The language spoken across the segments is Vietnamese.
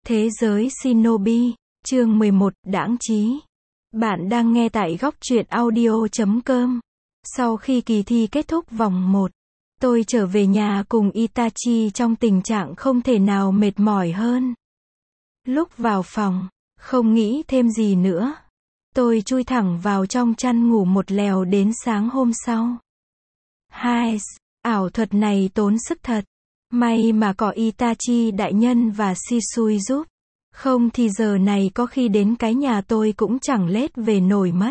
Thế giới Shinobi, chương 11, đãng trí. Bạn đang nghe tại góc truyện audio.com. Sau khi kỳ thi kết thúc vòng 1, tôi trở về nhà cùng Itachi trong tình trạng không thể nào mệt mỏi hơn. Lúc vào phòng, không nghĩ thêm gì nữa. Tôi chui thẳng vào trong chăn ngủ một lèo đến sáng hôm sau. Hai, ảo thuật này tốn sức thật. May mà có Itachi đại nhân và Shisui giúp. Không thì giờ này có khi đến cái nhà tôi cũng chẳng lết về nổi mất.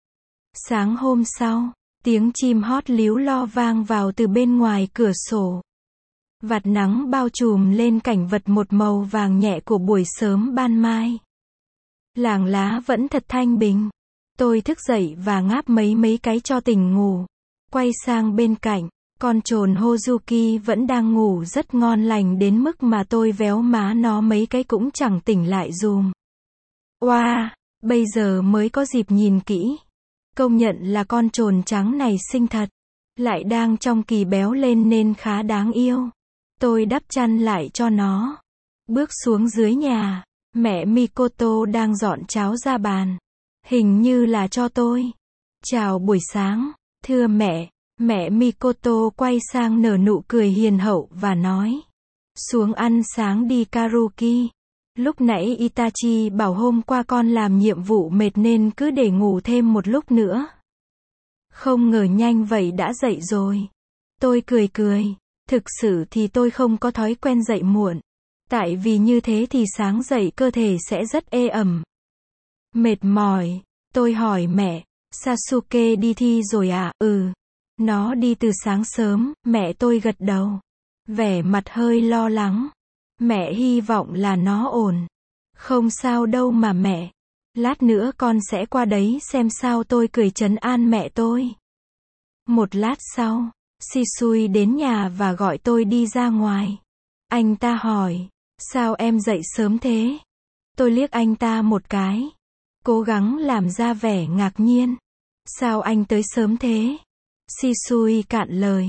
Sáng hôm sau, tiếng chim hót líu lo vang vào từ bên ngoài cửa sổ. Vạt nắng bao trùm lên cảnh vật một màu vàng nhẹ của buổi sớm ban mai. Làng lá vẫn thật thanh bình. Tôi thức dậy và ngáp mấy cái cho tỉnh ngủ. Quay sang bên cạnh, con trồn Hozuki vẫn đang ngủ rất ngon lành đến mức mà tôi véo má nó mấy cái cũng chẳng tỉnh lại dùm. Oa, bây giờ mới có dịp nhìn kỹ. Công nhận là con trồn trắng này xinh thật. Lại đang trong kỳ béo lên nên khá đáng yêu. Tôi đắp chăn lại cho nó. Bước xuống dưới nhà, mẹ Mikoto đang dọn cháo ra bàn. Hình như là cho tôi. Chào buổi sáng, thưa mẹ. Mẹ Mikoto quay sang nở nụ cười hiền hậu và nói. Xuống ăn sáng đi Karuki. Lúc nãy Itachi bảo hôm qua con làm nhiệm vụ mệt nên cứ để ngủ thêm một lúc nữa. Không ngờ nhanh vậy đã dậy rồi. Tôi cười. Thực sự thì tôi không có thói quen dậy muộn. Tại vì như thế thì sáng dậy cơ thể sẽ rất ê ẩm. Mệt mỏi. Tôi hỏi mẹ, Sasuke đi thi rồi à? Ừ. Nó đi từ sáng sớm, mẹ tôi gật đầu. Vẻ mặt hơi lo lắng. Mẹ hy vọng là nó ổn. Không sao đâu mà mẹ. Lát nữa con sẽ qua đấy xem sao, tôi cười trấn an mẹ tôi. Một lát sau, Shisui đến nhà và gọi tôi đi ra ngoài. Anh ta hỏi, sao em dậy sớm thế? Tôi liếc anh ta một cái. Cố gắng làm ra vẻ ngạc nhiên. Sao anh tới sớm thế? Shisui cạn lời.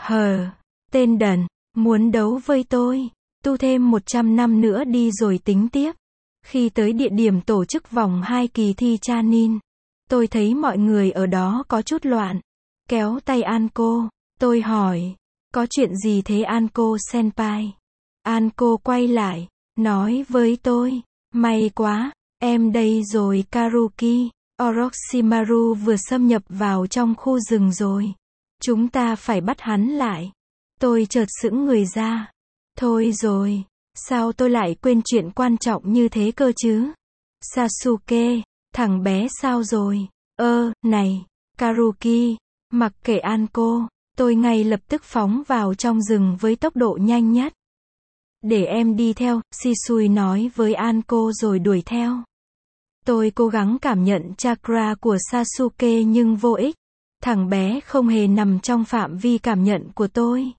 Tên đần, muốn đấu với tôi. Tu thêm 100 năm nữa đi rồi tính tiếp. Khi tới địa điểm tổ chức vòng 2 kỳ thi Chunin, tôi thấy mọi người ở đó có chút loạn. Kéo tay Anko, tôi hỏi, có chuyện gì thế Anko senpai? Anko quay lại, nói với tôi, may quá, em đây rồi Karuki. Orochimaru vừa xâm nhập vào trong khu rừng rồi. Chúng ta phải bắt hắn lại. Tôi chợt sững người ra. Thôi rồi, sao tôi lại quên chuyện quan trọng như thế cơ chứ? Sasuke, thằng bé sao rồi? Này, Karuki, mặc kệ Anko, tôi ngay lập tức phóng vào trong rừng với tốc độ nhanh nhất. Để em đi theo, Shisui nói với Anko rồi đuổi theo. Tôi cố gắng cảm nhận chakra của Sasuke nhưng vô ích. Thằng bé không hề nằm trong phạm vi cảm nhận của tôi.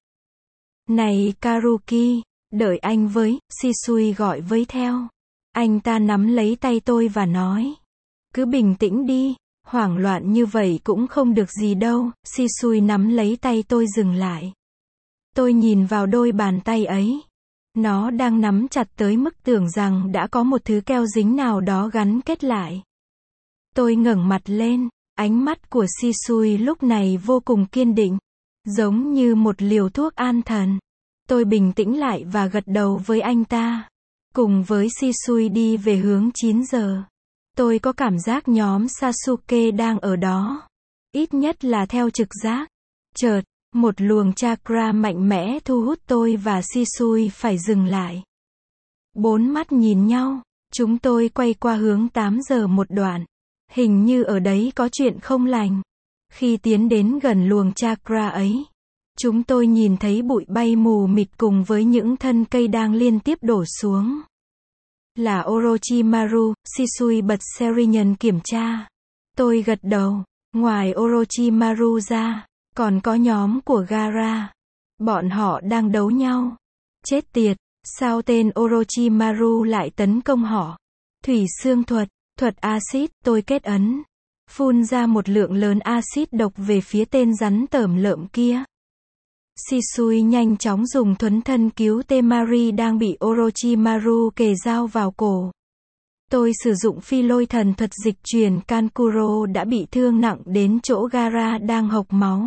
Này Karuki, đợi anh với, Shisui gọi với theo. Anh ta nắm lấy tay tôi và nói. Cứ bình tĩnh đi, hoảng loạn như vậy cũng không được gì đâu. Shisui nắm lấy tay tôi dừng lại. Tôi nhìn vào đôi bàn tay ấy. Nó đang nắm chặt tới mức tưởng rằng đã có một thứ keo dính nào đó gắn kết lại. Tôi ngẩng mặt lên, ánh mắt của Shisui lúc này vô cùng kiên định, giống như một liều thuốc an thần. Tôi bình tĩnh lại và gật đầu với anh ta. Cùng với Shisui đi về hướng 9 giờ. Tôi có cảm giác nhóm Sasuke đang ở đó. Ít nhất là theo trực giác. Chợt, một luồng chakra mạnh mẽ thu hút tôi và Shisui phải dừng lại. Bốn mắt nhìn nhau, chúng tôi quay qua hướng 8 giờ một đoạn. Hình như ở đấy có chuyện không lành. Khi tiến đến gần luồng chakra ấy, chúng tôi nhìn thấy bụi bay mù mịt cùng với những thân cây đang liên tiếp đổ xuống. Là Orochimaru, Shisui bật Serinyun kiểm tra. Tôi gật đầu. Ngoài Orochimaru ra, còn có nhóm của Gaara. Bọn họ đang đấu nhau. Chết tiệt, sao tên Orochimaru lại tấn công họ? Thủy xương thuật, thuật axit, tôi kết ấn. Phun ra một lượng lớn axit độc về phía tên rắn tởm lợm kia. Shisui nhanh chóng dùng thuấn thân cứu Temari đang bị Orochimaru kề dao vào cổ. Tôi sử dụng phi lôi thần thuật dịch chuyển Kankuro đã bị thương nặng đến chỗ Gaara đang hộc máu.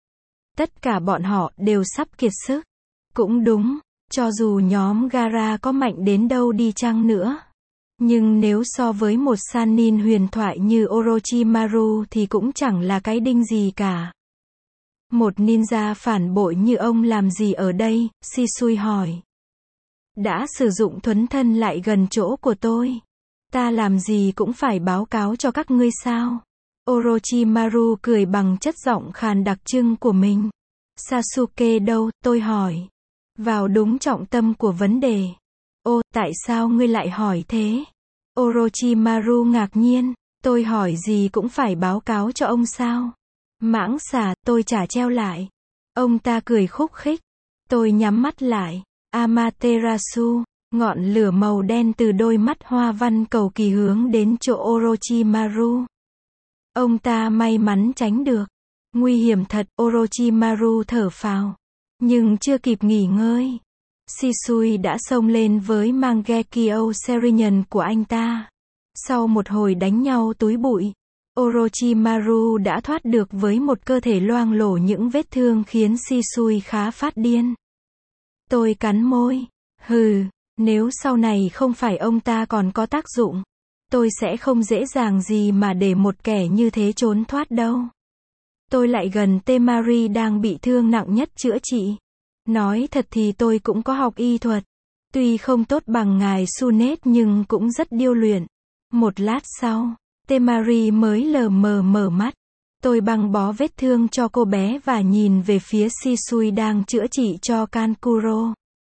Tất cả bọn họ đều sắp kiệt sức. Cũng đúng, cho dù nhóm Gaara có mạnh đến đâu đi chăng nữa. Nhưng nếu so với một Sannin huyền thoại như Orochimaru thì cũng chẳng là cái đinh gì cả. Một ninja phản bội như ông làm gì ở đây? Shisui hỏi. Đã sử dụng thuấn thân lại gần chỗ của tôi. Ta làm gì cũng phải báo cáo cho các ngươi sao? Orochimaru cười bằng chất giọng khàn đặc trưng của mình. Sasuke đâu? Tôi hỏi. Vào đúng trọng tâm của vấn đề. Ô, tại sao ngươi lại hỏi thế? Orochimaru ngạc nhiên. Tôi hỏi gì cũng phải báo cáo cho ông sao? Mãng xà, tôi chả treo lại. Ông ta cười khúc khích. Tôi nhắm mắt lại. Amaterasu, ngọn lửa màu đen từ đôi mắt hoa văn cầu kỳ hướng đến chỗ Orochimaru. Ông ta may mắn tránh được. Nguy hiểm thật, Orochimaru thở phào. Nhưng chưa kịp nghỉ ngơi. Shisui đã xông lên với Mangekyo Serinian của anh ta. Sau một hồi đánh nhau túi bụi, Orochimaru đã thoát được với một cơ thể loang lổ những vết thương khiến Shisui khá phát điên. Tôi cắn môi. Hừ, nếu sau này không phải ông ta còn có tác dụng, tôi sẽ không dễ dàng gì mà để một kẻ như thế trốn thoát đâu. Tôi lại gần Temari đang bị thương nặng nhất chữa trị. Nói thật thì tôi cũng có học y thuật. Tuy không tốt bằng ngài Sunet nhưng cũng rất điêu luyện. Một lát sau, Temari mới lờ mờ mở mắt. Tôi băng bó vết thương cho cô bé và nhìn về phía Shisui đang chữa trị cho Kankuro.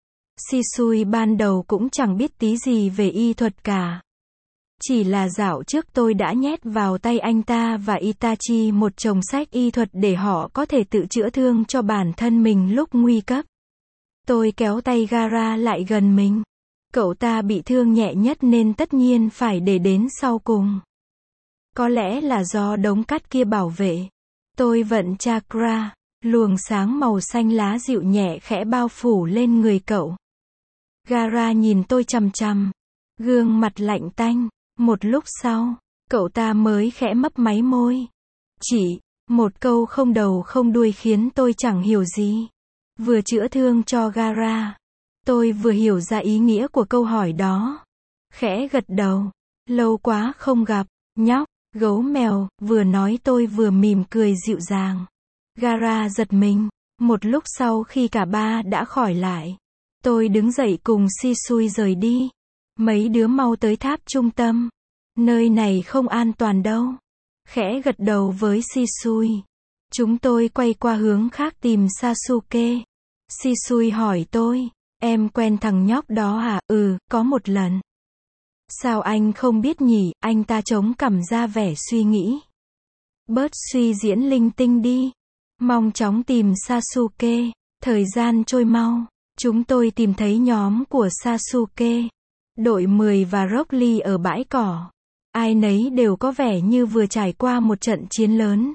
Shisui ban đầu cũng chẳng biết tí gì về y thuật cả. Chỉ là dạo trước tôi đã nhét vào tay anh ta và Itachi một chồng sách y thuật để họ có thể tự chữa thương cho bản thân mình lúc nguy cấp. Tôi kéo tay Gaara lại gần mình. Cậu ta bị thương nhẹ nhất nên tất nhiên phải để đến sau cùng. Có lẽ là do đống cát kia bảo vệ. Tôi vận chakra, luồng sáng màu xanh lá dịu nhẹ khẽ bao phủ lên người cậu. Gaara nhìn tôi chằm chằm, gương mặt lạnh tanh. Một lúc sau, cậu ta mới khẽ mấp máy môi. Chỉ một câu không đầu không đuôi khiến tôi chẳng hiểu gì. Vừa chữa thương cho Gaara, tôi vừa hiểu ra ý nghĩa của câu hỏi đó. Khẽ gật đầu. Lâu quá không gặp, nhóc, gấu mèo, vừa nói tôi vừa mỉm cười dịu dàng. Gaara giật mình. Một lúc sau khi cả ba đã khỏi lại, tôi đứng dậy cùng Shisui rời đi. Mấy đứa mau tới tháp trung tâm. Nơi này không an toàn đâu. Khẽ gật đầu với Shisui. Chúng tôi quay qua hướng khác tìm Sasuke. Shisui hỏi tôi. Em quen thằng nhóc đó à? Ừ, có một lần. Sao anh không biết nhỉ? Anh ta chống cằm ra vẻ suy nghĩ. Bớt suy diễn linh tinh đi. Mong chóng tìm Sasuke. Thời gian trôi mau. Chúng tôi tìm thấy nhóm của Sasuke, đội 10 và Rock Lee ở bãi cỏ. Ai nấy đều có vẻ như vừa trải qua một trận chiến lớn.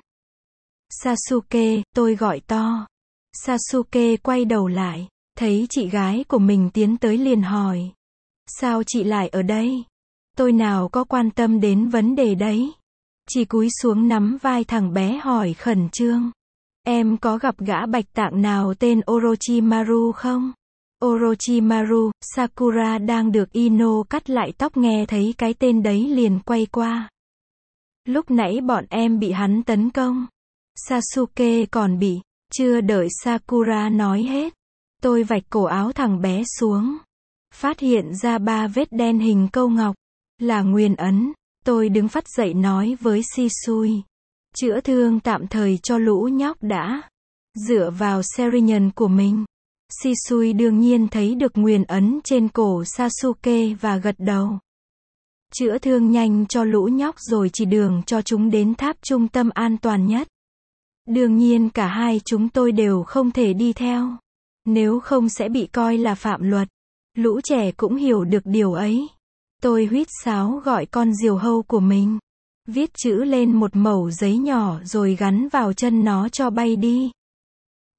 Sasuke, tôi gọi to. Sasuke quay đầu lại, thấy chị gái của mình tiến tới liền hỏi. Sao chị lại ở đây? Tôi nào có quan tâm đến vấn đề đấy. Chỉ cúi xuống nắm vai thằng bé hỏi khẩn trương. Em có gặp gã bạch tạng nào tên Orochimaru không? Orochimaru, Sakura đang được Ino cắt lại tóc nghe thấy cái tên đấy liền quay qua. Lúc nãy bọn em bị hắn tấn công. Sasuke còn bị. Chưa đợi Sakura nói hết, tôi vạch cổ áo thằng bé xuống. Phát hiện ra 3 vết đen hình câu ngọc. Là nguyên ấn. Tôi đứng phắt dậy nói với Shisui. Chữa thương tạm thời cho lũ nhóc đã. Dựa vào Serinian của mình. Shisui đương nhiên thấy được nguyền ấn trên cổ Sasuke và gật đầu. Chữa thương nhanh cho lũ nhóc rồi chỉ đường cho chúng đến tháp trung tâm an toàn nhất. Đương nhiên cả hai chúng tôi đều không thể đi theo. Nếu không sẽ bị coi là phạm luật. Lũ trẻ cũng hiểu được điều ấy. Tôi huýt sáo gọi con diều hâu của mình. Viết chữ lên một mẩu giấy nhỏ rồi gắn vào chân nó cho bay đi.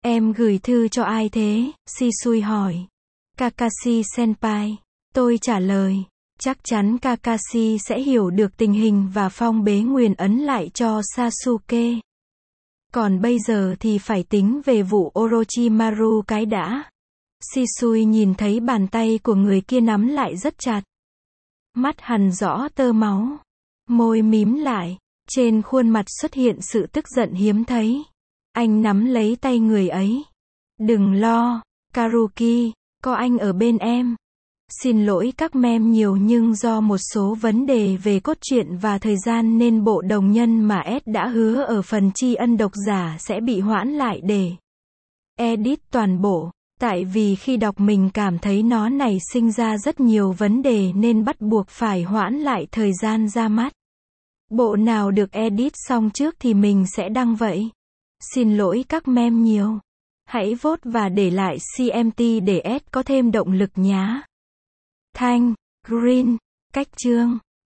Em gửi thư cho ai thế? Shisui hỏi. Kakashi Senpai. Tôi trả lời. Chắc chắn Kakashi sẽ hiểu được tình hình và phong bế nguyền ấn lại cho Sasuke. Còn bây giờ thì phải tính về vụ Orochimaru cái đã. Shisui nhìn thấy bàn tay của người kia nắm lại rất chặt. Mắt hằn rõ tơ máu. Môi mím lại. Trên khuôn mặt xuất hiện sự tức giận hiếm thấy. Anh nắm lấy tay người ấy. Đừng lo, Karuki, có anh ở bên em. Xin lỗi các mem nhiều nhưng do một số vấn đề về cốt truyện và thời gian nên bộ đồng nhân mà S đã hứa ở phần tri ân độc giả sẽ bị hoãn lại để edit toàn bộ. Tại vì khi đọc mình cảm thấy nó nảy sinh ra rất nhiều vấn đề nên bắt buộc phải hoãn lại thời gian ra mắt. Bộ nào được edit xong trước thì mình sẽ đăng vậy. Xin lỗi các mem nhiều. Hãy vote và để lại CMT để S có thêm động lực nhá. Thanh, Green, cách chương.